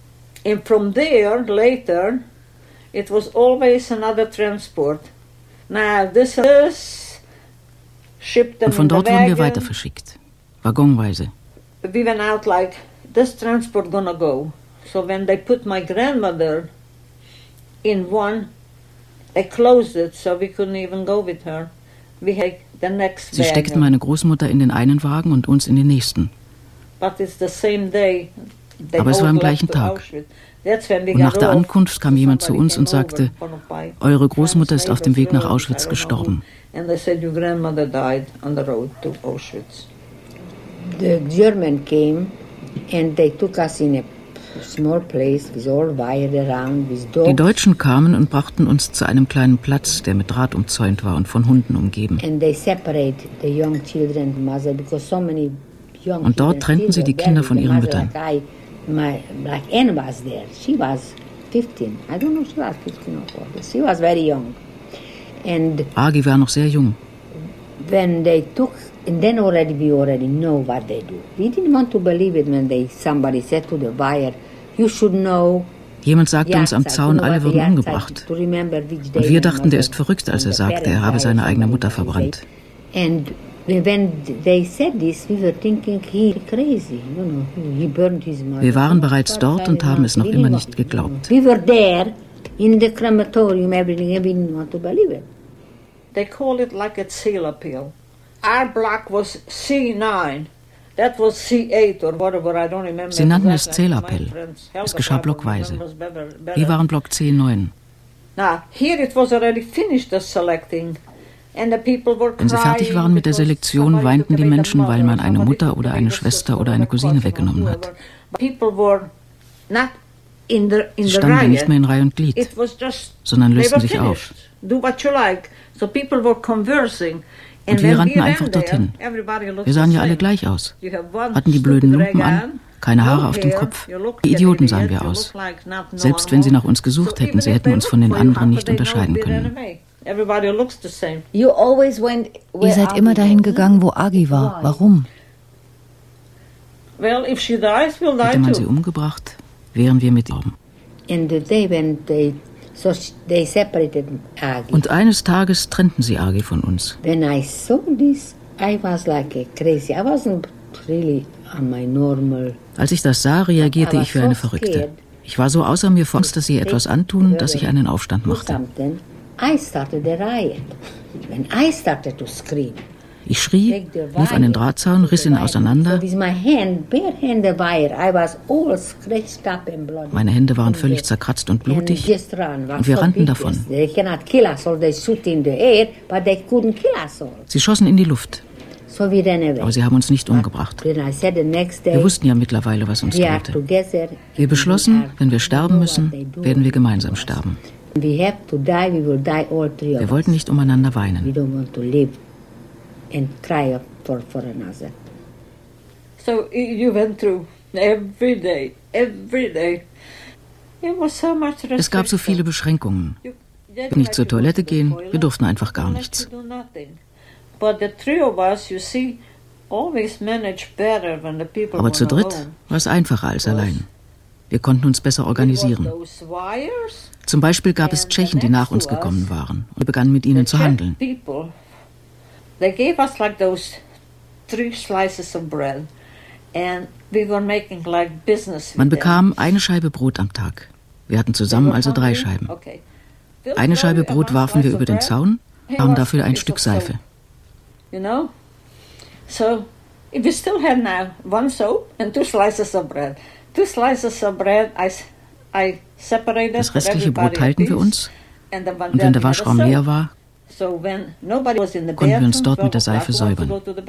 And from there, later, it was always another transport. Now, this shipped them und von in the dort wurden wir wagon. weiter verschickt, waggonweise. We went out like, this transport gonna go. So when they put my grandmother in one, they closed it, so we couldn't even go with her. We had the next Sie wagon. steckten meine Großmutter in den einen Wagen und uns in den nächsten. But it's the same day. They Aber es war am all left gleichen to Tag. Auschwitz. That's when we Und nach got der off. Ankunft kam jemand zu Somebody uns und came over sagte, from a eure Großmutter ist auf dem Weg nach road, Auschwitz I gestorben. remember. And they said your grandmother died on the road to Auschwitz. The German came and they took us in a small place with all wire around, with dogs. Die Deutschen kamen und brachten uns zu einem kleinen Platz, der mit Draht umzäunt war und von Hunden umgeben. And they separate the young children and mother because so many young Und dort trennten sie die Kinder von ihren Müttern. Like Anne was there. She was 15. I don't know, she was 15 or 14. She was very young. And Agi war noch sehr jung. when they took, and then we already know what they do. We didn't want to believe it when somebody said to the buyer, you should know. Jemand sagte uns am Zaun, alle würden umgebracht. Und wir dachten, der ist verrückt, als er sagte, er habe seine eigene Mutter verbrannt. And when they said this, we were thinking he crazy, he burned his mother. Wir waren bereits dort und haben es noch immer nicht geglaubt. We were there in the crematorium, everything, and we didn't want to believe it. They call it like a seal appeal. Our block was C9. That was C8 or whatever, I don't remember. Sie nannten es Zählappell. Es geschah blockweise. Wir waren Block C9. Now, here it was already finished the selecting. And the people were Wenn sie fertig waren mit der Selektion, weinten die Menschen, weil man eine Mutter oder eine Schwester oder eine Cousine weggenommen hat. Sie standen nicht mehr in Reihe und Glied, sondern lösten sich auf. Und wir rannten einfach dorthin. Wir sahen ja alle gleich aus, hatten die blöden Lumpen an, keine Haare auf dem Kopf. Wie Idioten sahen wir aus. Selbst wenn sie nach uns gesucht hätten, sie hätten uns von den anderen nicht unterscheiden können. Ihr seid immer dahin gegangen, wo Agi war. Warum? Hätte man sie umgebracht, wären wir mit ihr. Und eines Tages trennten sie Agi von uns. When I saw this, I was like a crazy. I wasn't really on my normal. Als ich das sah, reagierte ich wie eine Verrückte. Ich war so außer mir vor Angst, dass sie etwas antun, dass ich einen Aufstand machte. I started a riot. When I started to scream. Ich schrie, lief an den Drahtzaun, riss ihn auseinander. Meine Hände waren völlig zerkratzt und blutig und wir rannten davon. Sie schossen in die Luft. Aber sie haben uns nicht umgebracht. Wir wussten ja mittlerweile, was uns drohte. Wir beschlossen, wenn wir sterben müssen, werden wir gemeinsam sterben. Wir wollten nicht umeinander weinen. And cry for another. So you went through every day. It was so much restriction. Es gab so viele Beschränkungen. Wir durften nicht zur Toilette gehen, wir durften einfach gar nichts. Aber zu dritt war es einfacher als allein. Wir konnten uns besser organisieren. Zum Beispiel gab es Tschechen, die nach uns gekommen waren und begannen mit ihnen zu handeln. They gave us like those 3 slices of bread, and we were making like business. Man bekam eine Scheibe Brot am Tag. Wir hatten zusammen also 3 Scheiben. Eine Scheibe Brot warfen wir über den Zaun, haben dafür ein Stück Seife. You know, so we still had now 1 soap and 2 slices of bread. 2 slices of bread, I separated. Das restliche Brot teilten wir uns, und wenn der Waschraum leer war, konnten wir uns dort mit der Seife säubern.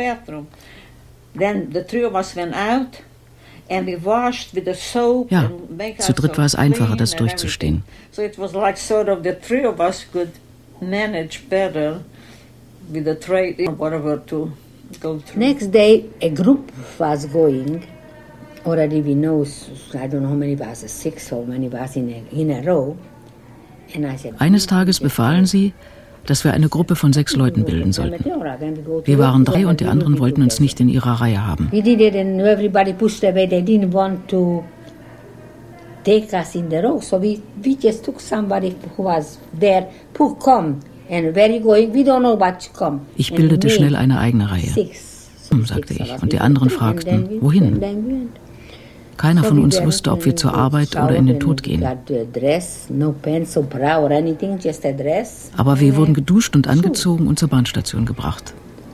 Ja, zu dritt war es einfacher, das durchzustehen. Next day, a group was going. Already we know, I don't know how many buses, 6 or many buses in a row. And I said, eines Tages befahlen sie, dass wir eine Gruppe von 6 Leuten bilden sollten. Wir waren 3 und die anderen wollten uns nicht in ihrer Reihe haben. take us in the road. So we just took somebody who was there, who come. And where you going? We don't know what you come. Ich bildete schnell eine eigene Reihe, sagte ich. Und die anderen fragten, wohin? Keiner von uns wusste, ob wir zur Arbeit oder in den Tod gehen. Aber wir wurden geduscht und angezogen und zur Bahnstation gebracht.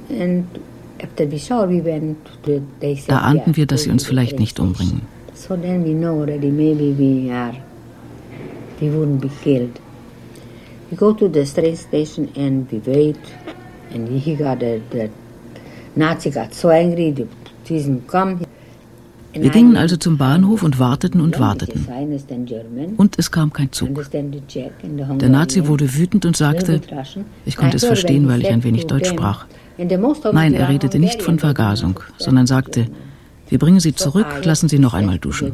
Da ahnten wir, dass sie uns vielleicht nicht umbringen. We go to the train station and we wait, and he got the Nazi got so angry, the didn't come. Wir gingen also zum Bahnhof und warteten und warteten. Und es kam kein Zug. Der Nazi wurde wütend und sagte, ich konnte es verstehen, weil ich ein wenig Deutsch sprach. Nein, er redete nicht von Vergasung, sondern sagte, wir bringen Sie zurück, lassen Sie noch einmal duschen.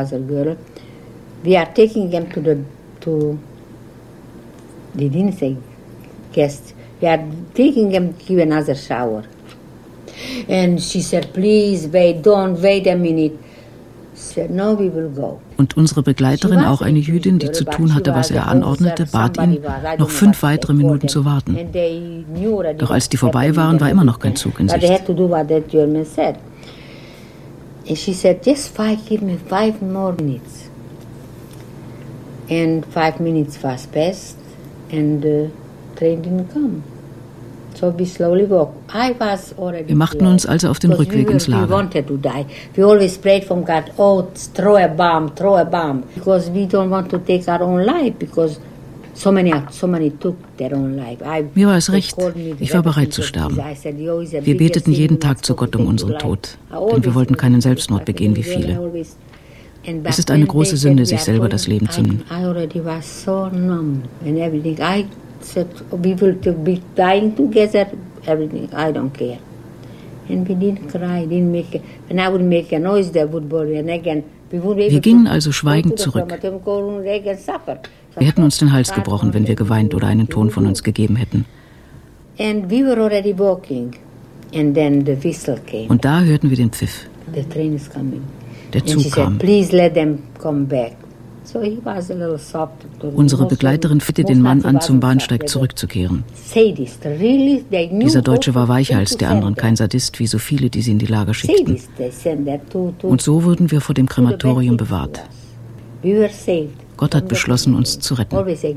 We are taking them to they didn't say guests. We are taking them to give another shower. And she said, please wait, don't wait a minute. She said, no, we will go. Und unsere Begleiterin, auch eine Jüdin, die zu tun hatte, was er anordnete, bat ihn, noch 5 weitere Minuten zu warten. Doch als die vorbei waren, war immer noch kein Zug in Sicht. And she said, just give me 5 more minutes. And 5 minutes was passed. And the train didn't come. So we slowly walked. I was already. Wir machten uns also auf den Rückweg ins Lager. We wanted to die. We always prayed from God, oh, throw a bomb. Because we don't want to take our own life, because so many took their own life. Mir war es recht. Ich war bereit zu sterben. Wir beteten jeden Tag zu Gott um unseren Tod, denn wir wollten keinen Selbstmord begehen wie viele. Es ist eine große Sünde, sich selber das Leben zu nehmen. I already was so numb and everything. I said, we will be dying together, everything. I don't care. And we didn't cry, when I would make a noise, they would bury. And again, wir gingen also schweigend zurück. Wir hätten uns den Hals gebrochen, wenn wir geweint oder einen Ton von uns gegeben hätten. And we were already walking. And then the whistle came. Und da hörten wir den Pfiff. The train is coming. Der Zug kam. Unsere Begleiterin fitte den Mann an, zum Bahnsteig zurückzukehren. Dieser Deutsche war weicher als die anderen, kein Sadist wie so viele, die sie in die Lager schickten. Und so wurden wir vor dem Krematorium bewahrt. Gott hat beschlossen, uns zu retten.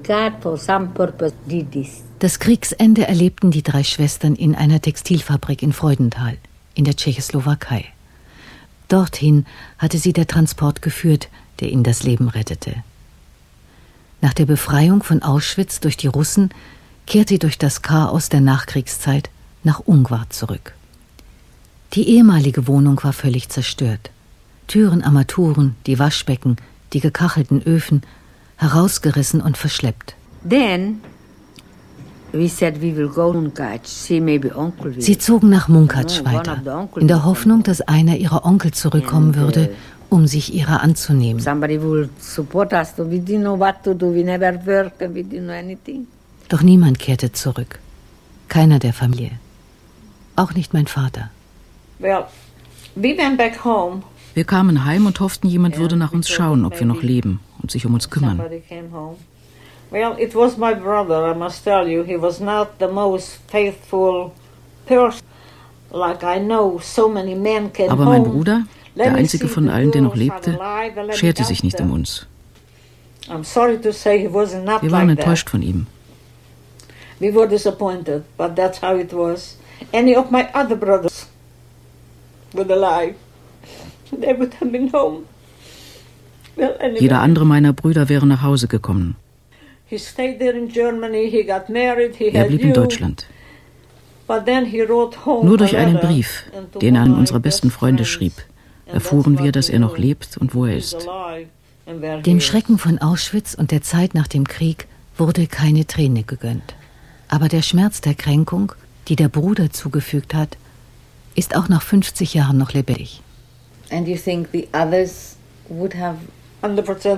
Das Kriegsende erlebten die 3 Schwestern in einer Textilfabrik in Freudenthal, in der Tschechoslowakei. Dorthin hatte sie der Transport geführt, der ihnen das Leben rettete. Nach der Befreiung von Auschwitz durch die Russen kehrte sie durch das Chaos der Nachkriegszeit nach Ungvar zurück. Die ehemalige Wohnung war völlig zerstört. Türen, Armaturen, die Waschbecken, die gekachelten Öfen, herausgerissen und verschleppt. Sie zogen nach Munkac weiter, in der Hoffnung, dass einer ihrer Onkel zurückkommen würde, um sich ihrer anzunehmen. Doch niemand kehrte zurück. Keiner der Familie. Auch nicht mein Vater. Wir kamen heim und hofften, jemand würde nach uns schauen, ob wir noch leben und sich um uns kümmern. Well, it was my brother, I must tell you. He was not the most faithful person. Like I know, so many men came home. Aber mein Bruder, der einzige von allen, der noch lebte, scherte sich nicht um uns. Wir waren enttäuscht von ihm. We were disappointed, but that's how it was. Any of my other brothers were alive. They would have been home. Well, anyway. Jeder andere meiner Brüder wäre nach Hause gekommen. He stayed there in Germany, he got married, he er blieb in Deutschland. Nur durch einen Brief, den er an unsere besten Freunde schrieb, erfuhren wir, dass er noch lebt und wo er ist. Dem Schrecken von Auschwitz und der Zeit nach dem Krieg wurde keine Träne gegönnt. Aber der Schmerz der Kränkung, die der Bruder zugefügt hat, ist auch nach 50 Jahren noch lebendig. And you think the others would have 100%.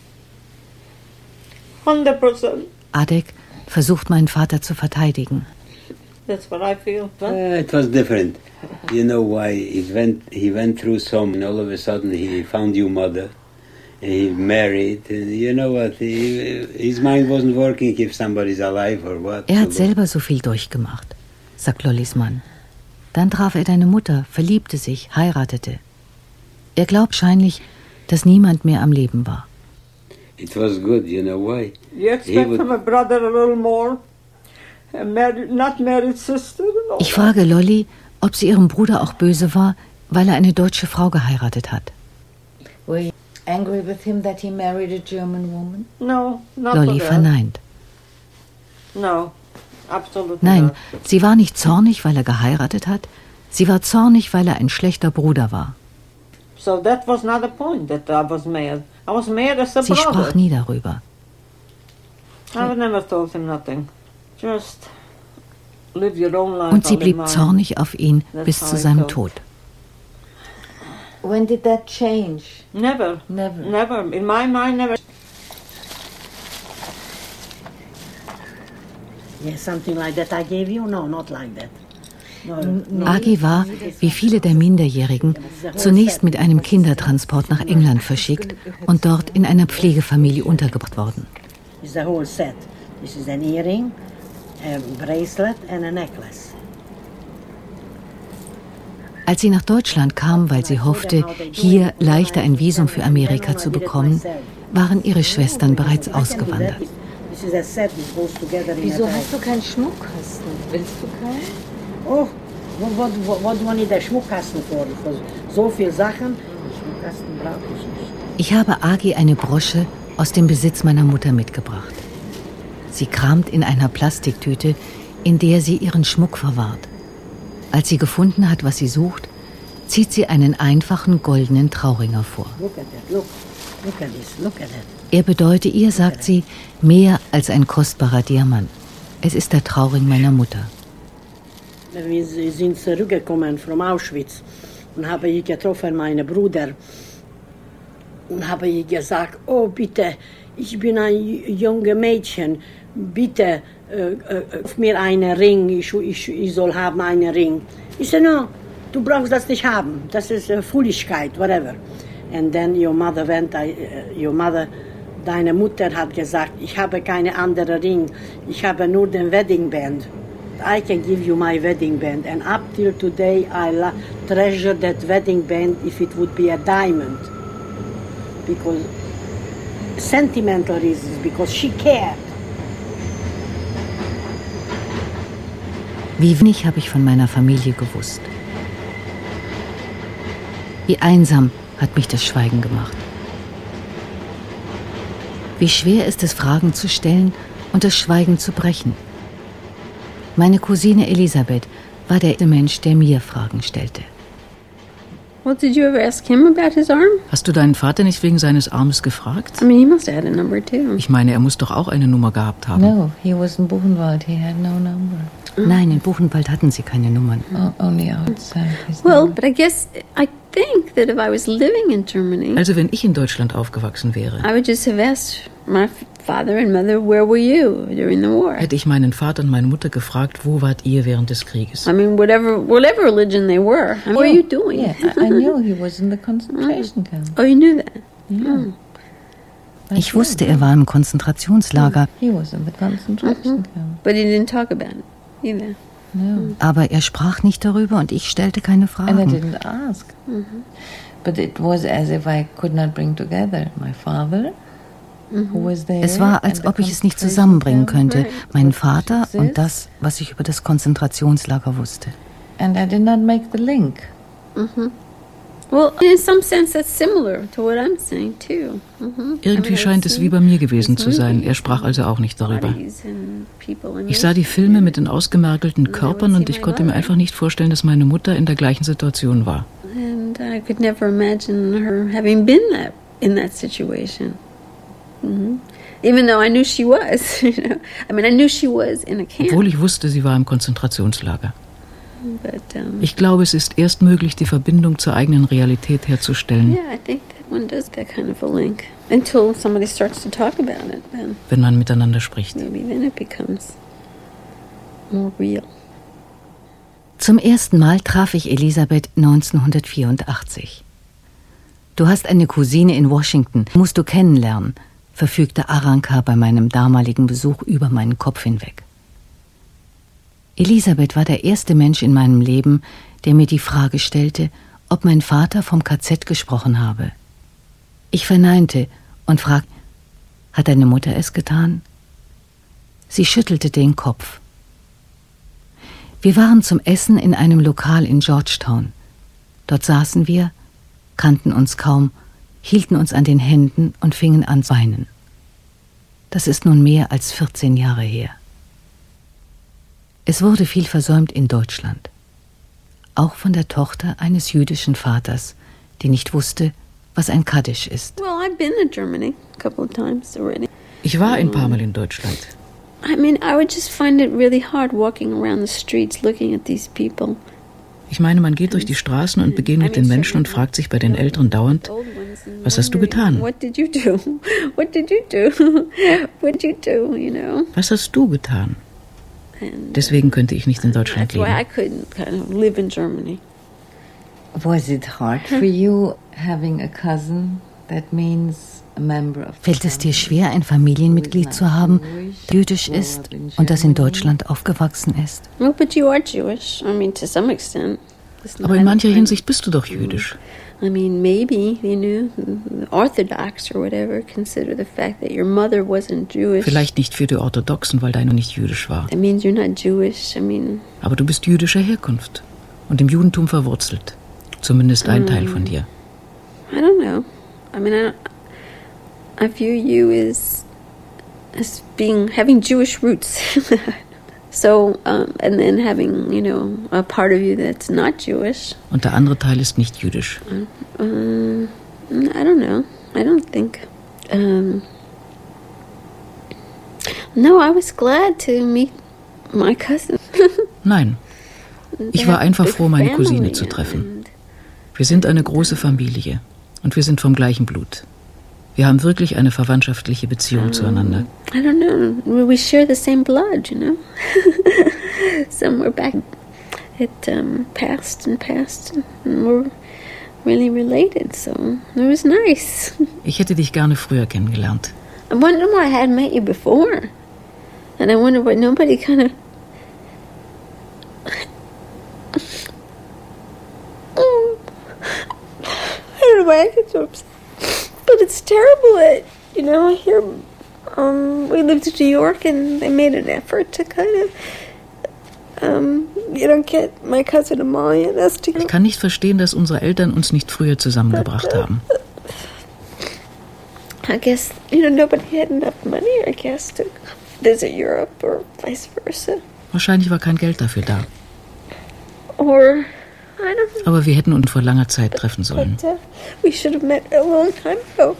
100%. Adek versucht, meinen Vater zu verteidigen. That's what I feel. It was different. You know why? He went through some, and all of a sudden he found you, mother, He married. You know what? His mind wasn't working if somebody's alive or what. Er hat selber so viel durchgemacht, sagt Lollys Mann. Dann traf er deine Mutter, verliebte sich, heiratete. Er glaubt wahrscheinlich, dass niemand mehr am Leben war. It was good, you know why? You expect from a brother a little more? A not married sister? Ich frage Lolly, ob sie ihrem Bruder auch böse war, weil er eine deutsche Frau geheiratet hat. Were you angry with him that he married a German woman? No, not Lolly verneint. No, absolutely Nein, not. sie war nicht zornig, weil er geheiratet hat. Sie war zornig, weil er ein schlechter Bruder war. So that was not the point that I was mad. I was mad as a Sie brother. sprach nie darüber. I never told him nothing. Just live your own life. Und sie blieb zornig auf ihn bis zu seinem Tod. When did that change? Never. Never. In my mind, never. Yes, something like that I gave you? No, not like that. Agi war, wie viele der Minderjährigen, zunächst mit einem Kindertransport nach England verschickt und dort in einer Pflegefamilie untergebracht worden. It's the whole set. This is an earring, a bracelet and a necklace. Als sie nach Deutschland kam, weil sie hoffte, hier leichter ein Visum für Amerika zu bekommen, waren ihre Schwestern bereits ausgewandert. Wieso hast du keinen Schmuckkasten? Willst du keinen? Oh, what do I need a Schmuckkasten for? So viele Sachen, Schmuckkasten brauche ich nicht. Ich habe Agi eine Brosche aus dem Besitz meiner Mutter mitgebracht. Sie kramt in einer Plastiktüte, in der sie ihren Schmuck verwahrt. Als sie gefunden hat, was sie sucht, zieht sie einen einfachen goldenen Trauриnger vor. Look at that, look at this, look at that. Er bedeute ihr, sagt sie, mehr als ein kostbarer Diamant. Es ist der Trauring meiner Mutter. Wir sind zurückgekommen von Auschwitz und habe ich getroffen meinen Bruder und habe ich gesagt, oh bitte, ich bin ein junges Mädchen, bitte mir einen Ring, ich soll haben einen Ring. Ich sage, no, du brauchst das nicht haben, das ist Foolishkeit, whatever. And then deine Mutter hat gesagt, ich habe keine andere Ring, ich habe nur den Wedding Band. I can give you my wedding band, and up till today I treasure that wedding band if it would be a diamond. Because sentimental reasons, because she cared. Wie wenig habe ich von meiner Familie gewusst. Wie einsam hat mich das Schweigen gemacht. Wie schwer ist es, Fragen zu stellen und das Schweigen zu brechen. Meine Cousine Elisabeth war der Mensch, der mir Fragen stellte. Well, did you ever ask him about his arm? Hast du deinen Vater nicht wegen seines Arms gefragt? I mean, he must have had a number too. Ich meine, er muss doch auch eine Nummer gehabt haben. No, he was in Buchenwald. He had no number. Nein, in Buchenwald hatten sie keine Nummern. Only outside. Well, but I guess I think that if I was living in Germany, also wenn ich in Deutschland aufgewachsen wäre, I would just have asked my father and mother, where were you during the war? Hätte ich meinen Vater und meine Mutter gefragt, wo wart ihr während des Krieges? I mean, whatever religion they were. I mean, what were you doing? Yeah, I knew he was in the concentration camp. Oh, you knew that? Yeah. Ich wusste, er war im Konzentrationslager. He was in the concentration camp. But he didn't talk about it either. No. Aber er sprach nicht darüber und ich stellte keine Fragen. And I didn't ask. But it was as if I could not bring together my father. Es war, als ob ich es nicht zusammenbringen könnte, meinen Vater und das, was ich über das Konzentrationslager wusste. And I did not make the link. Well, in some sense that's similar to what I'm saying too. Irgendwie scheint es wie bei mir gewesen zu sein. Er sprach also auch nicht darüber. Ich sah die Filme mit den ausgemergelten Körpern und ich konnte mir einfach nicht vorstellen, dass meine Mutter in der gleichen Situation war. And I could never imagine her having been in that situation. Even though I knew she was, you know. I mean, I knew she was in a camp. Obwohl ich wusste, sie war im Konzentrationslager. But, ich glaube, es ist erst möglich, die Verbindung zur eigenen Realität herzustellen. Yeah, I think that one does that kind of a link until somebody starts to talk about it. Then, wenn man miteinander spricht. Maybe then it becomes more real. Zum ersten Mal traf ich Elisabeth 1984. Du hast eine Cousine in Washington, musst du kennenlernen, verfügte Aranka bei meinem damaligen Besuch über meinen Kopf hinweg. Elisabeth war der erste Mensch in meinem Leben, der mir die Frage stellte, ob mein Vater vom KZ gesprochen habe. Ich verneinte und fragte, hat deine Mutter es getan? Sie schüttelte den Kopf. Wir waren zum Essen in einem Lokal in Georgetown. Dort saßen wir, kannten uns kaum, hielten uns an den Händen und fingen an zu weinen. Das ist nun mehr als 14 Jahre her. Es wurde viel versäumt in Deutschland. Auch von der Tochter eines jüdischen Vaters, die nicht wusste, was ein Kaddisch ist. Well, I've been to Germany a couple of times already. Ich war ein paar Mal in Deutschland. I mean, I would just find it really hard walking around the streets looking at these people. Ich meine, man geht durch die Straßen und begegnet den Menschen und fragt sich bei den Älteren dauernd, was hast du getan? What did you do? What did you do? What did you do, you know? Was hast du getan? Deswegen könnte ich nicht in Deutschland leben. That's why I couldn't kind of live in Germany. Was it hard for you having a cousin that means a member of... Fällt es dir schwer, ein Familienmitglied zu haben, jüdisch ist und das in Deutschland aufgewachsen ist? Well, but you are Jewish. I mean, to some extent. Aber in mancher Hinsicht bist du doch jüdisch. I mean, maybe, you know, the Orthodox or whatever consider the fact that your mother wasn't Jewish. Vielleicht nicht für die Orthodoxen, weil deine nicht jüdisch war. That means you're not Jewish. I mean. Aber du bist jüdischer Herkunft und im Judentum verwurzelt. Zumindest ein Teil von dir. I don't know. I mean, I view you as having Jewish roots. So, and then having, you know, a part of you that's not Jewish. Und der andere Teil ist nicht jüdisch. I don't know. I don't think. No, I was glad to meet my cousin. Nein. Ich war einfach froh, meine Cousine zu treffen. Wir sind eine große Familie und wir sind vom gleichen Blut. Wir haben wirklich eine verwandtschaftliche Beziehung zueinander. I don't know. We share the same blood, you know. Somewhere back, it passed, and we're really related. So it was nice. Ich hätte dich gerne früher kennengelernt. I wonder why I hadn't met you before, and I wonder why nobody kind of. I don't know why I get so upset. But it's terrible. You know, here we lived in New York, and they made an effort to kind of, get my cousin Amalia and us together. Ich kann nicht verstehen, dass unsere Eltern uns nicht früher zusammengebracht haben. I guess, nobody had enough money, I guess, to visit Europe or vice versa. Wahrscheinlich war kein Geld dafür da. Or, I don't know. Aber wir hätten uns vor langer Zeit treffen sollen. But, we should have met a long time ago.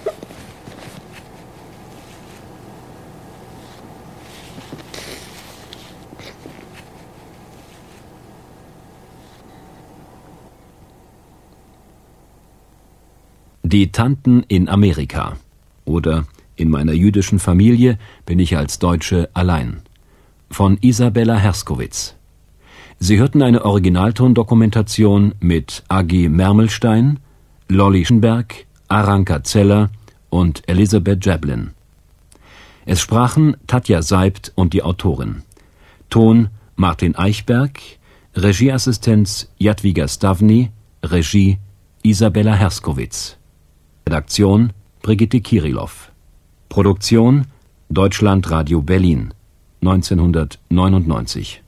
Die Tanten in Amerika oder In meiner jüdischen Familie bin ich als Deutsche allein von Isabella Herskowitz. Sie hörten eine Originaltondokumentation mit Agi Mermelstein, Lolly Schenberg, Aranka Zeller und Elisabeth Jablin. Es sprachen Tatja Seibt und die Autorin. Ton Martin Eichberg, Regieassistenz Jadwiga Stavny, Regie Isabella Herskowitz. Redaktion Brigitte Kirilov. Produktion Deutschlandradio Berlin 1999.